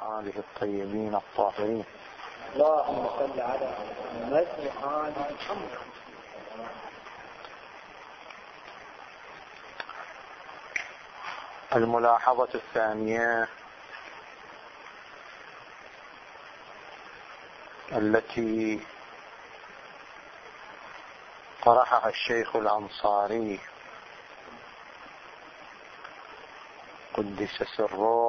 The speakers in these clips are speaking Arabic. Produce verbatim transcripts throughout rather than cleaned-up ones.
آله الطيبين الطاهرين. اللهم صل على محمد وآل محمد. الملاحظة الثانية التي طرحها الشيخ الأنصاري قدس سره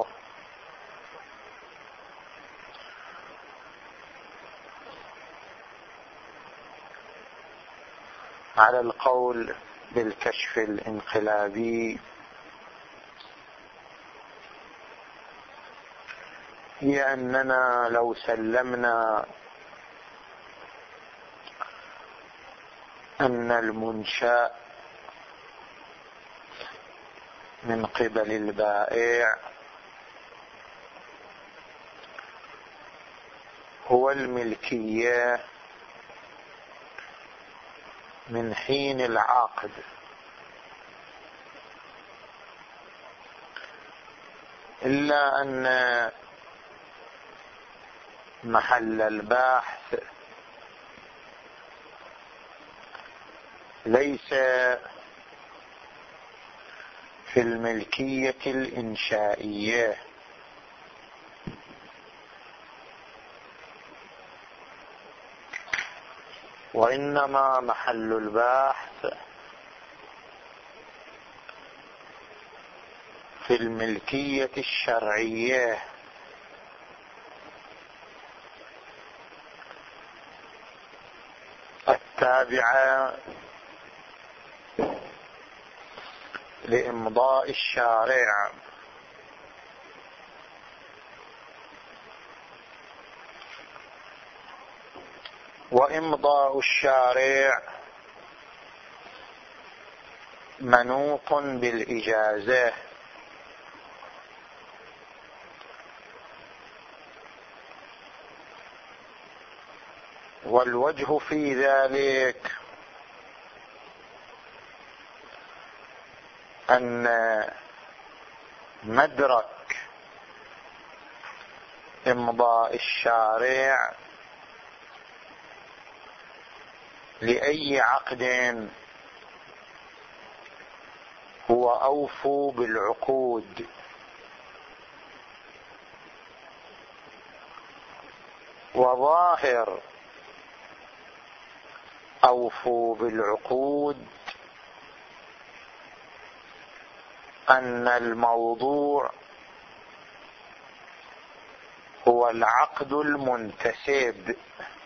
على القول بالكشف الانقلابي هي أننا لو سلمنا أن المنشأ من قبل البائع هو الملكية من حين العقد، إلا أن محل البحث ليس في الملكية الإنشائية، وإنما محل البحث في الملكية الشرعية التابعة لإمضاء الشارع، وإمضاء الشارع منوط بالإجازة، والوجه في ذلك أن مدرك إمضاء الشارع لأي عقد هو أوفوا بالعقود، وظاهر أوفوا بالعقود أن الموضوع هو العقد المنتسب،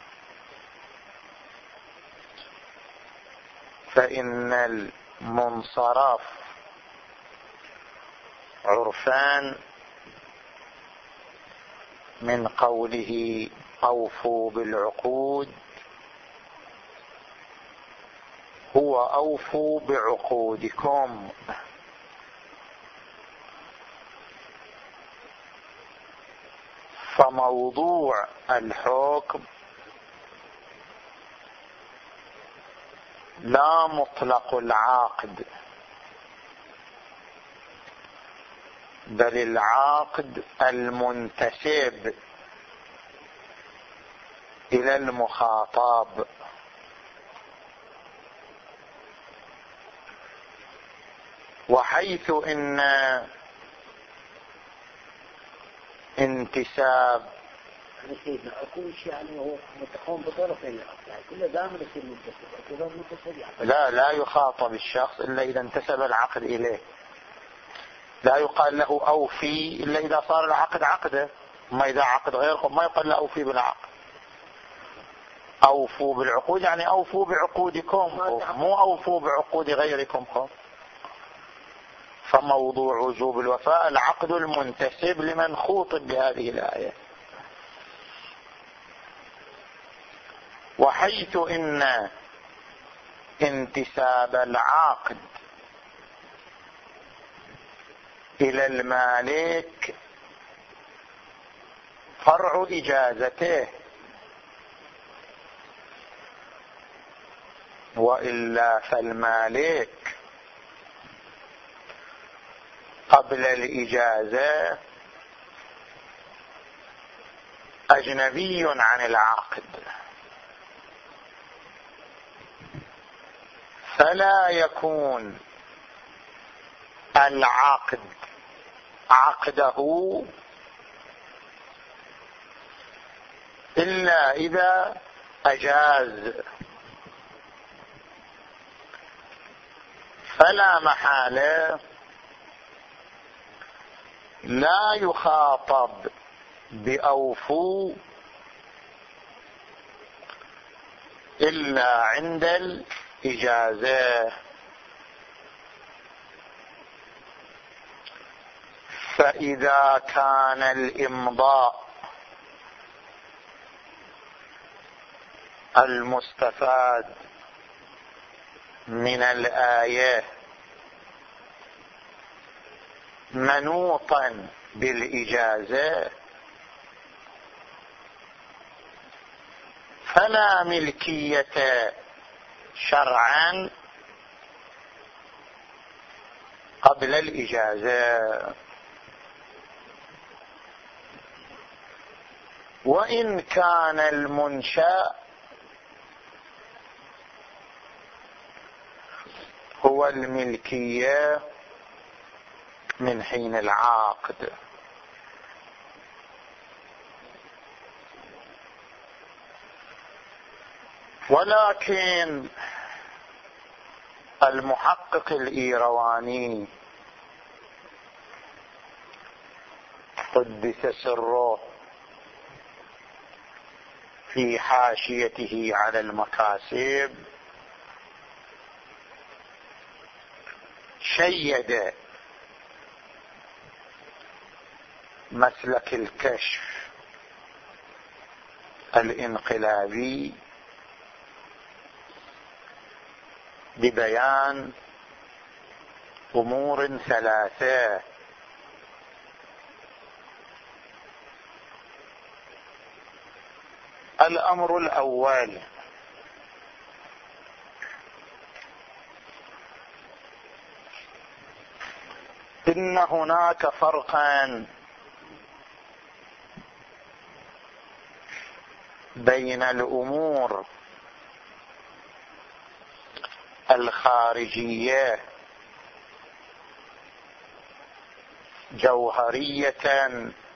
فإن المنصرف عرفان من قوله أوفوا بالعقود هو أوفوا بعقودكم، فموضوع الحكم لا مطلق العقد، بل العقد المنتسب إلى المخاطب، وحيث إن انتساب سيدنا أكون شيء يعني هو متقوم بطرفين العقد، يعني كله دائما يصير منتسب، كذا منتسب يعني. لا لا يخاطب الشخص إلا إذا انتسب العقد إليه، لا يقال له أوفي إلا إذا صار العقد عقده، ما إذا عقد غيركم ما يقال له أوفي بالعقد. أوفوا بالعقود يعني أوفوا بعقودكم، مو أوفوا بعقود غيركم. فموضوع وجوب الوفاء العقد المنتسب لمن خوطب بهذه الآية، وحيث إن انتساب العقد إلى المالك فرع إجازته، وإلا فالمالك قبل الإجازة أجنبي عن العاقد، فلا يكون العاقد عقده إلا إذا أجاز، فلا محالة لا يخاطب بأوفوا إلا عند الإجازة. فإذا كان الإمضاء المستفاد من الآية منوطا بالإجازة فلا ملكية شرعا قبل الإجازة. وإن كان المنشأ هو الملكية من حين العقد. ولكن المحقق الإيرواني قدس سره في حاشيته على المكاسب شيد مسلك الكشف الانقلابي ببيان أمور ثلاثة: الأمر الأول إن هناك فرقا بين الأمور الخارجية جوهرية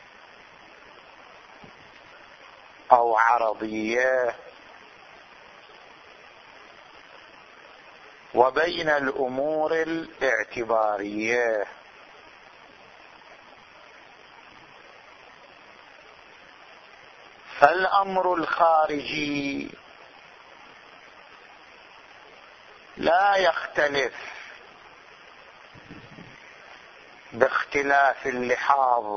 أو عرضية، وبين الأمور الاعتبارية. فالأمر الخارجي لا يختلف باختلاف اللحاظ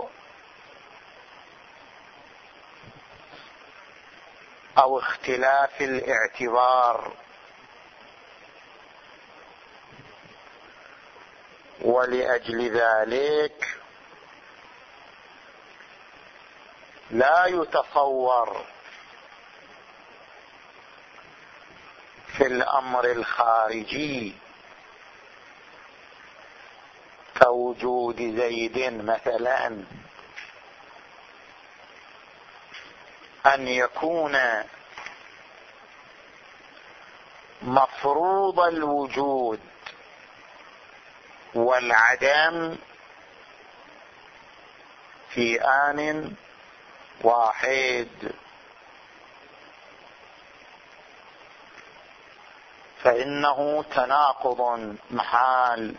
أو اختلاف الاعتبار، ولأجل ذلك لا يتصور في الأمر الخارجي كوجود زيد مثلا أن يكون مفروض الوجود والعدم في آن واحد، فإنه تناقض محال.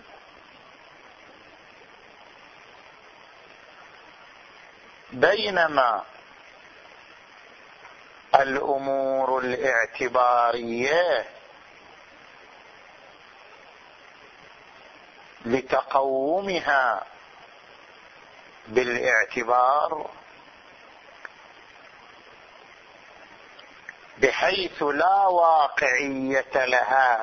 بينما الأمور الاعتبارية لتقومها بالاعتبار بحيث لا واقعية لها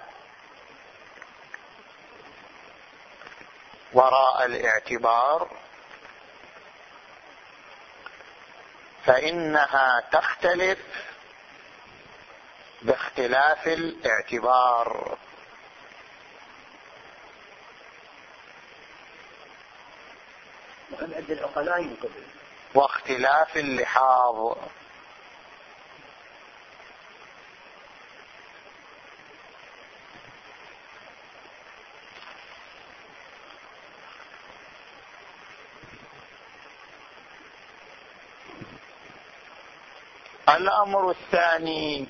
وراء الاعتبار، فإنها تختلف باختلاف الاعتبار. وعند العقلاء قبل واختلاف اللحاظ. الأمر الثاني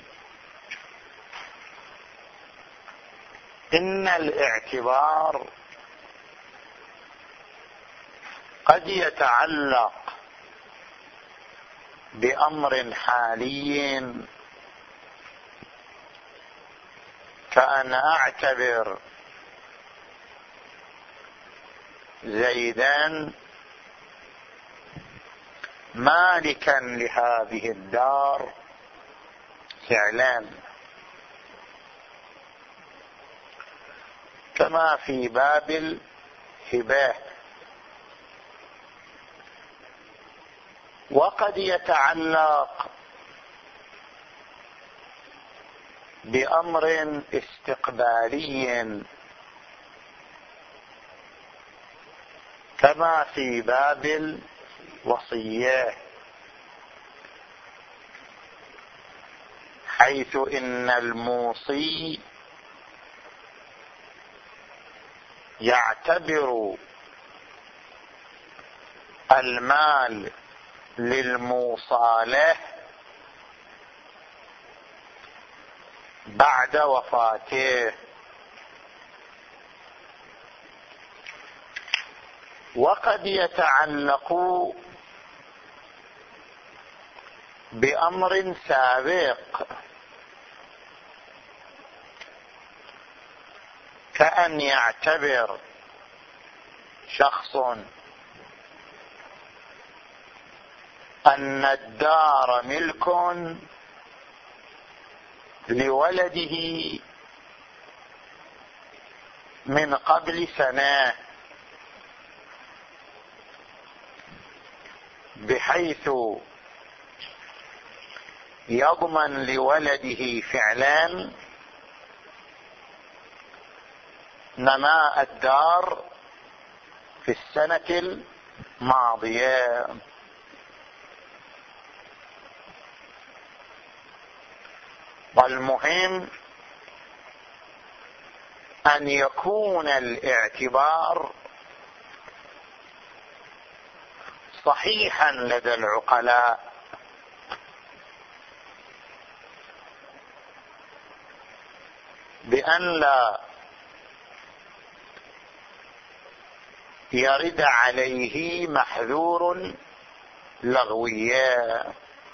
إن الاعتبار قد يتعلق بأمر حالي، كأن أعتبر زيدا مالكا لهذه الدار فعلا، كما في باب الهبة. وقد يتعلق بأمر استقبالي، كما في باب الوصية، حيث إن الموصي يعتبر المال للموصى له بعد وفاته. وقد يتعلق بأمر سابق، كأن يعتبر شخص أن الدار ملك لولده من قبل سنة، بحيث يضمن لولده فعلا نماء الدار في السنة الماضية. والمهم أن يكون الاعتبار صحيحا لدى العقلاء، بأن لا يرد عليه محذور لغويا.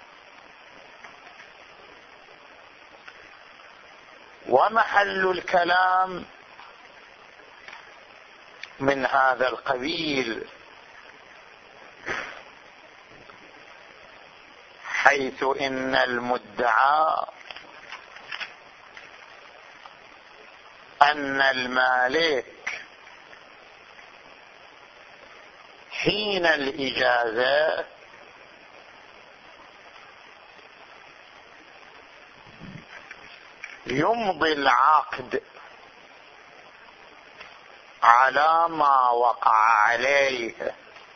ومحل الكلام من هذا القبيل، حيث إن المدعى أن المالك حين الإجازة يمضي العقد على ما وقع عليه،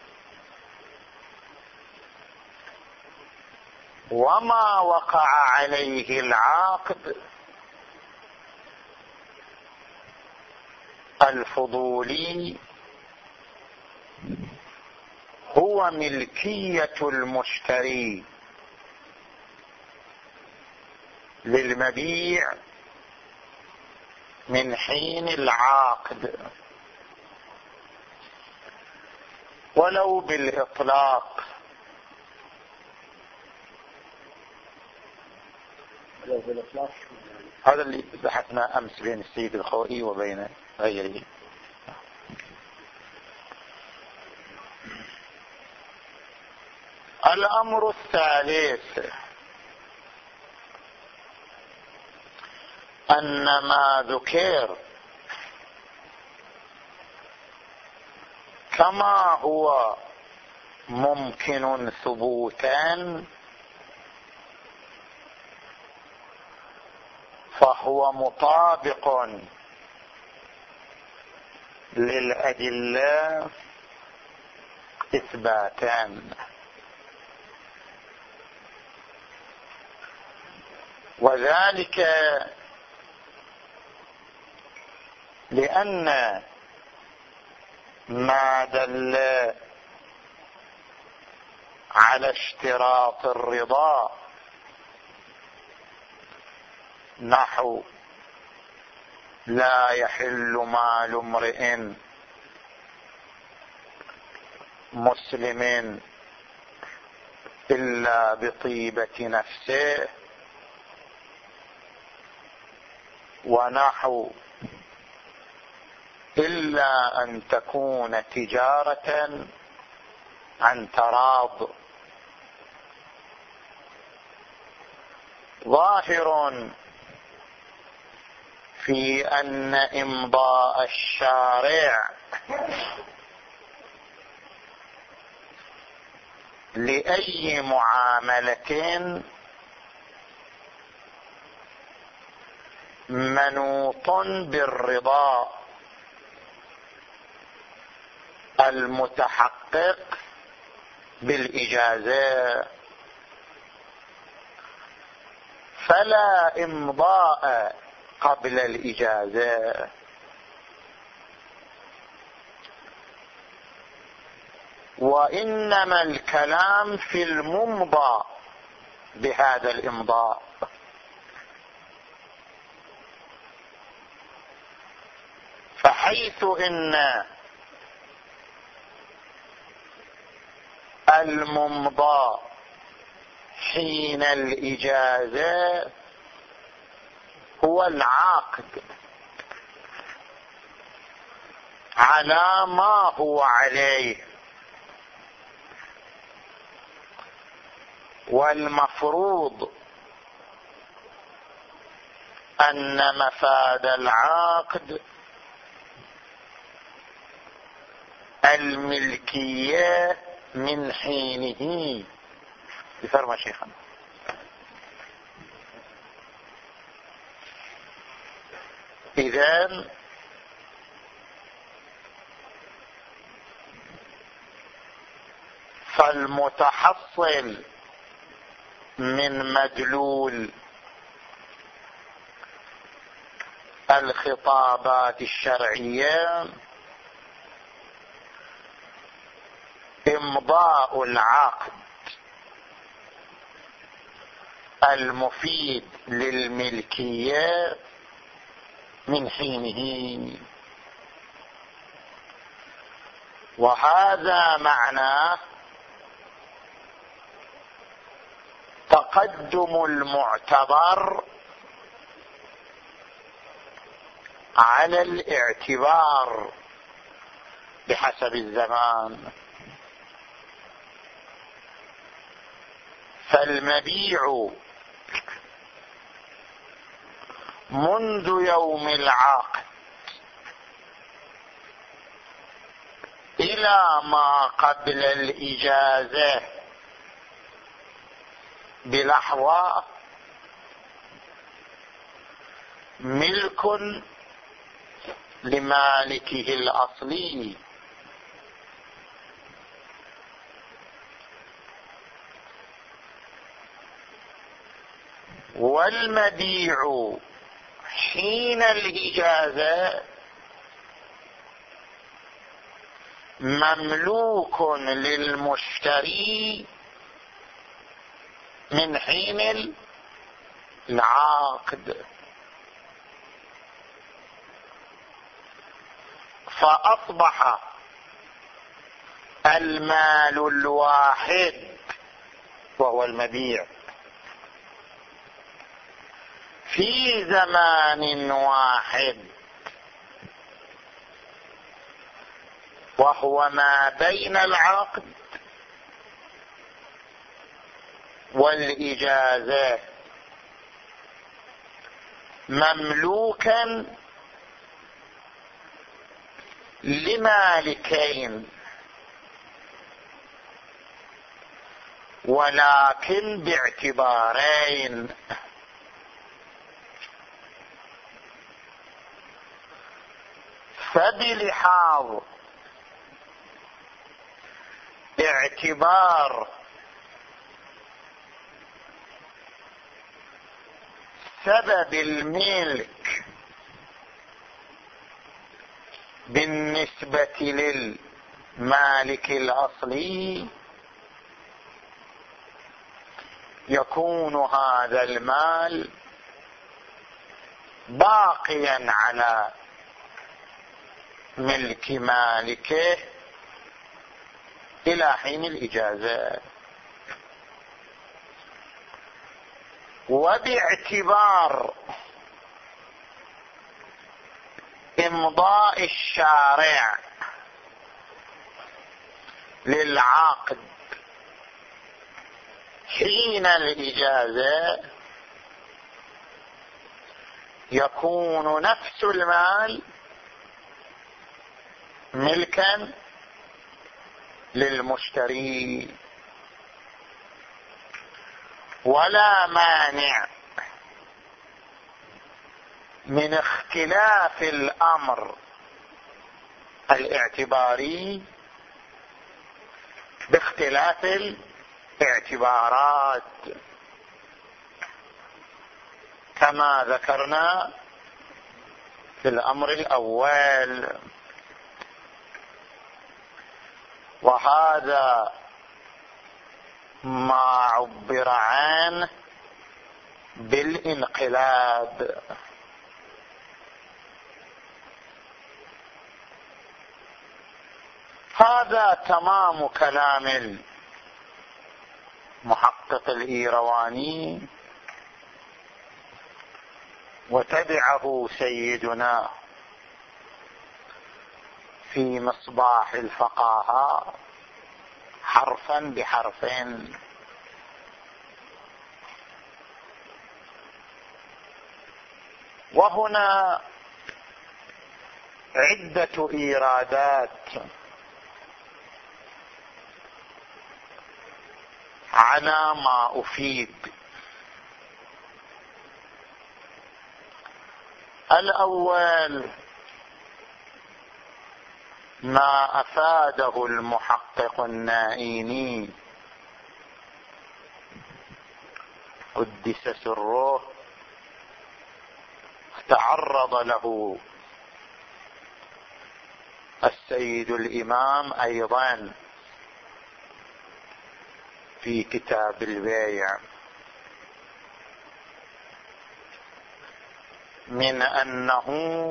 وما وقع عليه العقد الفضولي هو ملكية المشتري للمبيع من حين العقد، ولو بالإطلاق. ولو بالإطلاق هذا اللي بحثنا أمس بين السيد الخوئي وبين غيره. الأمر الثالث أن ما ذكر كما هو ممكن ثبوتا فهو مطابق للأدلة إثباتا، وذلك لأن ما دل على اشتراط الرضا نحو لا يحل مال امرئ مسلم إلا بطيبة نفسه، ونحو إلا أن تكون تجارة عن تراض. ظاهر في أن إمضاء الشارع لأي معاملة منوط بالرضا المتحقق بالإجازة، فلا إمضاء قبل الإجازة. وإنما الكلام في الممضى بهذا الإمضاء. فحيث إن الممضى حين الإجازة هو العاقد على ما هو عليه، والمفروض أن مفاد العقد الملكية من حينه. بفرما شيخنا. إذن فالمتحصل من مدلول الخطابات الشرعية إمضاء العقد المفيد للملكية من حينه، وهذا معناه تقدم المعتبر على الاعتبار بحسب الزمان. فالمبيع منذ يوم العقد إلى ما قبل الإجازة بلحظة ملك لمالكه الأصلي، والمبيع حين الإجازة مملوك للمشتري من حين العقد. فأصبح المال الواحد وهو المبيع في زمان واحد، وهو ما بين العقد والإجازة، مملوكا لمالكين، ولكن باعتبارين. فبلحاظ اعتبار سبب الملك بالنسبة للمالك الأصلي يكون هذا المال باقيا على ملك مالكه إلى حين الإجازة. وباعتبار إمضاء الشارع للعقد حين الإجازة يكون نفس المال ملكا للمشتري، ولا مانع من اختلاف الأمر الاعتباري باختلاف الاعتبارات كما ذكرنا في الأمر الأول. وهذا ما عبر عنه بالانقلاب. هذا تمام كلام المحقق الإيرواني، وتبعه سيدنا في مصباح الفقاهة حرفا بحرف. وهنا عدة إيرادات على ما أفيد. الأول ما أفاده المحقق النائيني قدس سره، تعرض له السيد الإمام أيضا في كتاب البيع، من أنه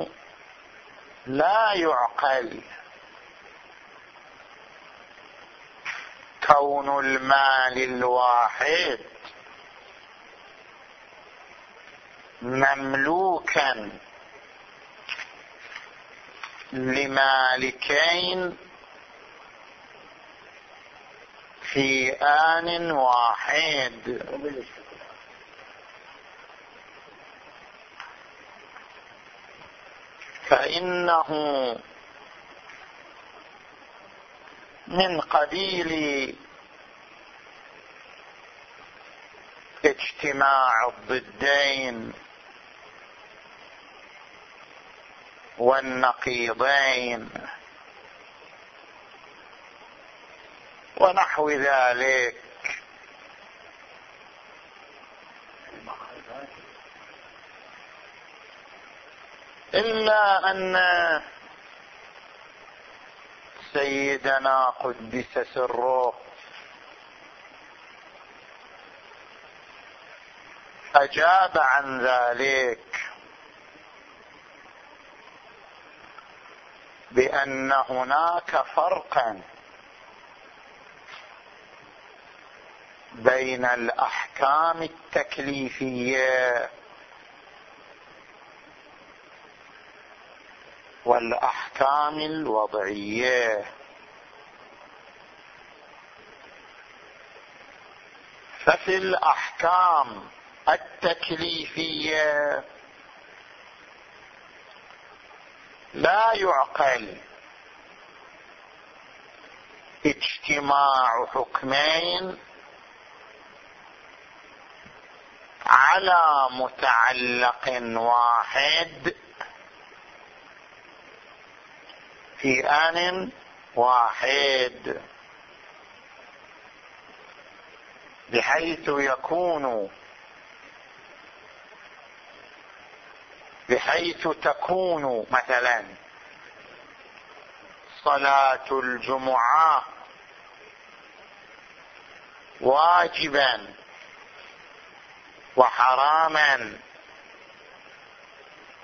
لا يعقل كون المال الواحد مملوكا لمالكين في آن واحد، فإنه من قبيل اجتماع الضدين والنقيضين ونحو ذلك، إلا أن سيدنا قدس سره أجاب عن ذلك بأن هناك فرقا بين الأحكام التكليفية والأحكام الوضعية. ففي الأحكام التكليفية لا يعقل اجتماع حكمين على متعلق واحد في آن واحد، بحيث يكون بحيث تكون مثلا صلاة الجمعة واجبا وحراما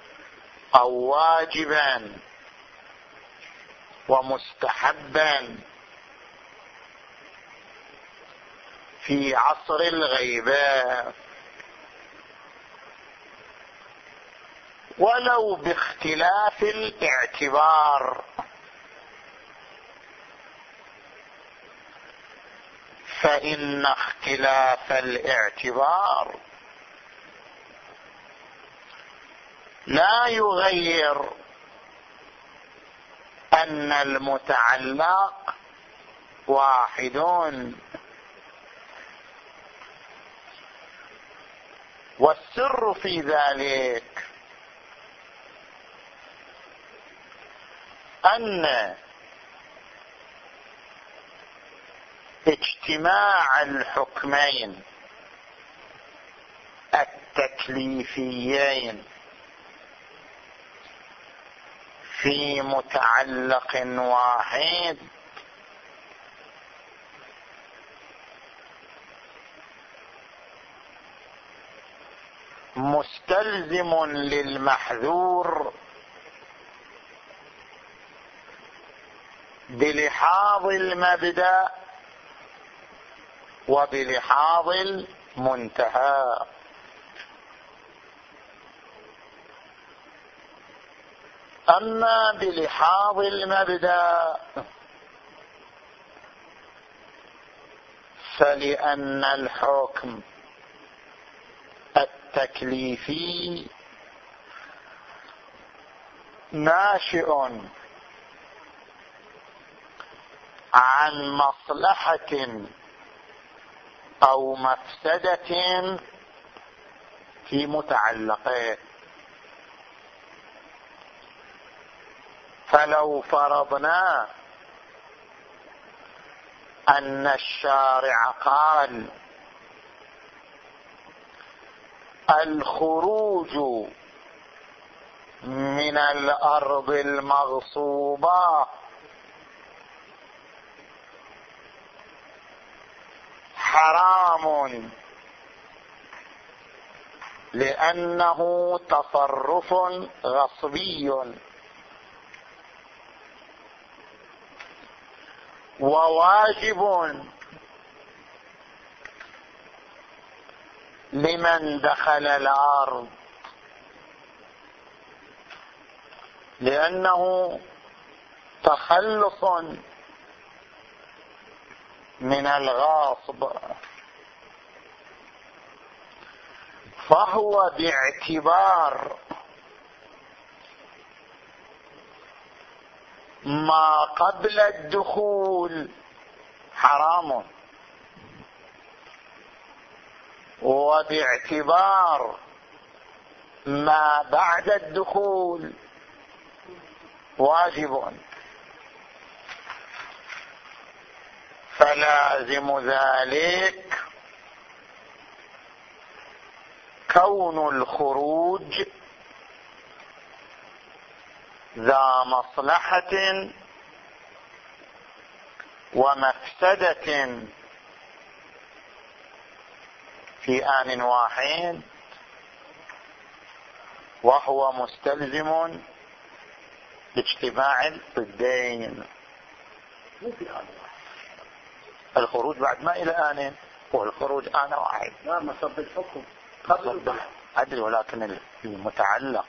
أو واجبا ومستحبا في عصر الغيبة ولو باختلاف الاعتبار، فإن اختلاف الاعتبار لا يغير أن المتعلق واحد، والسر في ذلك أن اجتماع الحكمين التكليفيين في متعلق واحد مستلزم للمحذور بلحاظ المبدأ وبلحاظ المنتهى. أما بلحاظ المبدأ فلأن الحكم التكليفي ناشئ عن مصلحة أو مفسدة في متعلقه. فلو فرضنا أن الشارع قال الخروج من الأرض المغصوبة حرام لأنه تصرف غصبي، وواجب لمن دخل الأرض لأنه تخلص من الغاصب، فهو باعتبار ما قبل الدخول حرام، وباعتبار ما بعد الدخول واجب. فلازم ذلك كون الخروج ذا مصلحة ومفسدة في آن واحد، وهو مستلزم لاجتماع الضدين. الخروج بعد ما إلى آن، والخروج آن واحد. لا مصب الحكم قبل أدري، ولكن المتعلق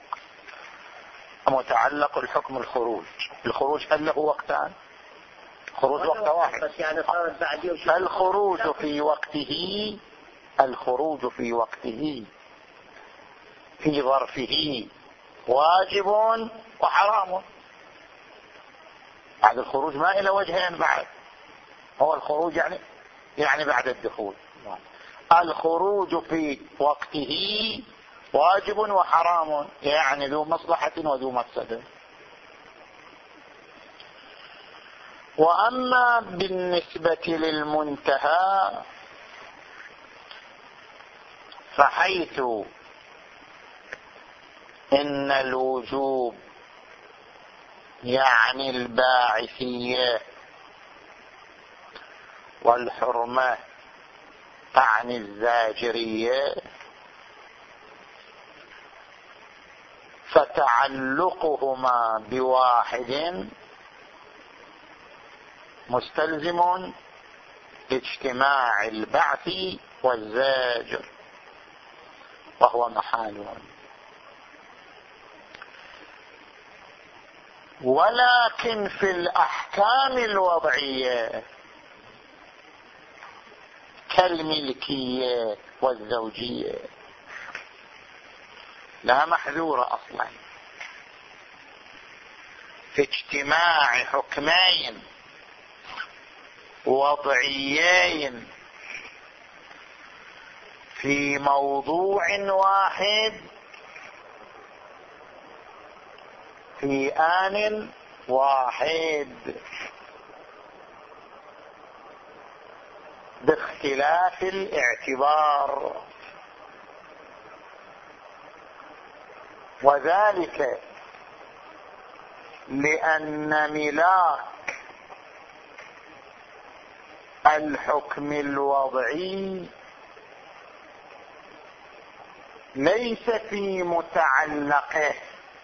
متعلق الحكم الخروج. الخروج هل له وقتان؟ خروج وقت واحد. بس يعني صارت بعد يوم. الخروج في وقته الخروج في وقته في ظرفه واجب وحرام. بعد الخروج ما إلى وجهين بعد، هو الخروج يعني يعني بعد الدخول. الخروج في وقته واجب وحرام، يعني ذو مصلحة وذو مفسدة. وأما بالنسبة للمنتهى فحيث إن الوجوب يعني الباعثية، والحرمة تعني الزاجرية، فتعلقهما بواحد مستلزم لاجتماع البعث والزاجر وهو محال. ولكن في الأحكام الوضعية كالملكية والزوجية لها محذورة أصلا في اجتماع حكمين وضعيين في موضوع واحد في آن واحد باختلاف الاعتبار، وذلك لأن ملاك الحكم الوضعي ليس في متعلقه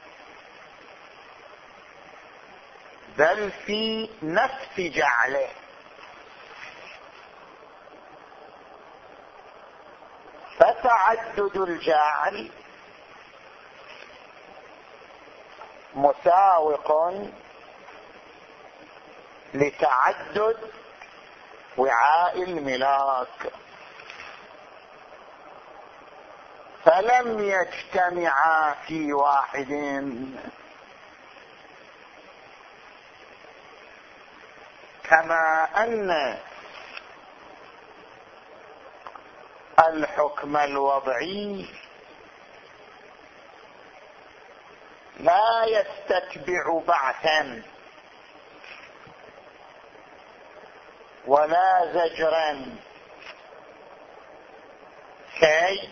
بل في نفس جعله، فتعدد الجعل مساوق لتعدد وعاء الملاك، فلم يجتمعا في واحد. كما أن الحكم الوضعي لا يستتبع بعثا ولا زجرا كي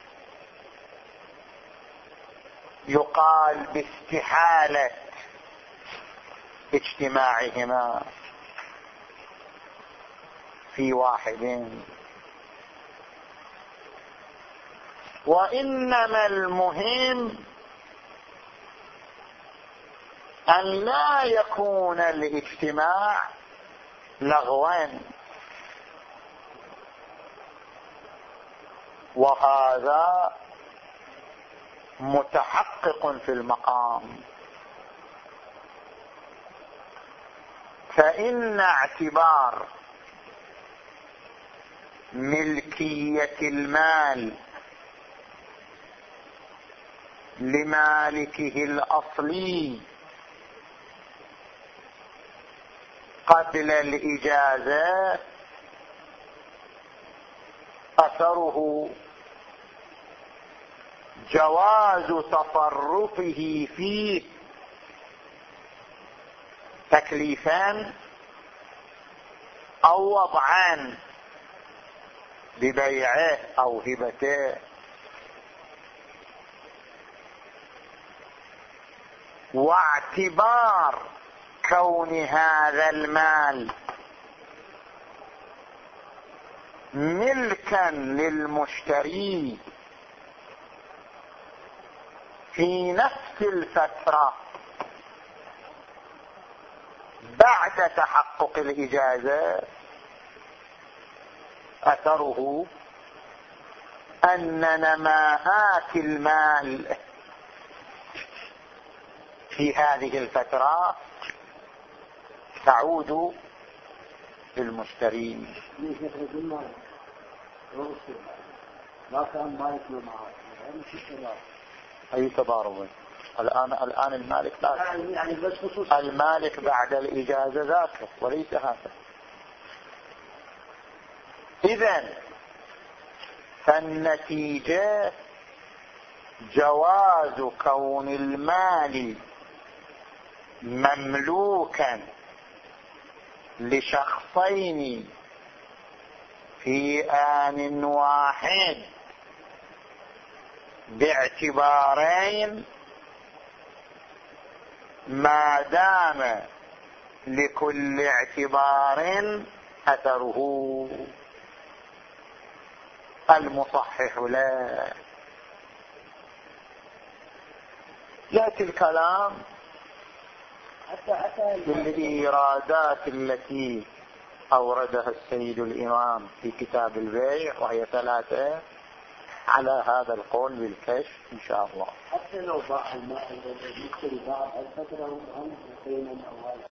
يقال باستحالة اجتماعهما في واحد، وإنما المهم أن لا يكون الاجتماع لغوا، وهذا متحقق في المقام. فإن اعتبار ملكية المال لمالكه الأصلي قبل الإجازة أثره جواز تصرفه فيه تكليفان أو وضعان ببيعه أو هبته، واعتبار كون هذا المال ملكا للمشتري في نفس الفترة بعد تحقق الإجازة أثره أن نماءات المال في هذه الفترة تعود للمشتري. ما كان مالك معه أي تضارب الآن الآن المالك لا يعني بس خصوص المالك بعد الإجازة ذاك وليس هذا. إذن فالنتيجة جواز كون المال مملوكا لشخصين في آن واحد باعتبارين ما دام لكل اعتبار أثره المصحح له. يأتي الكلام حتى حتى بالإيرادات التي أوردها السيد الإمام في كتاب البيع وهي ثلاثة على هذا القول بالكشف إن شاء الله. حتى لو باع الماء الذي يشتري بعض الفترة عن حين الأول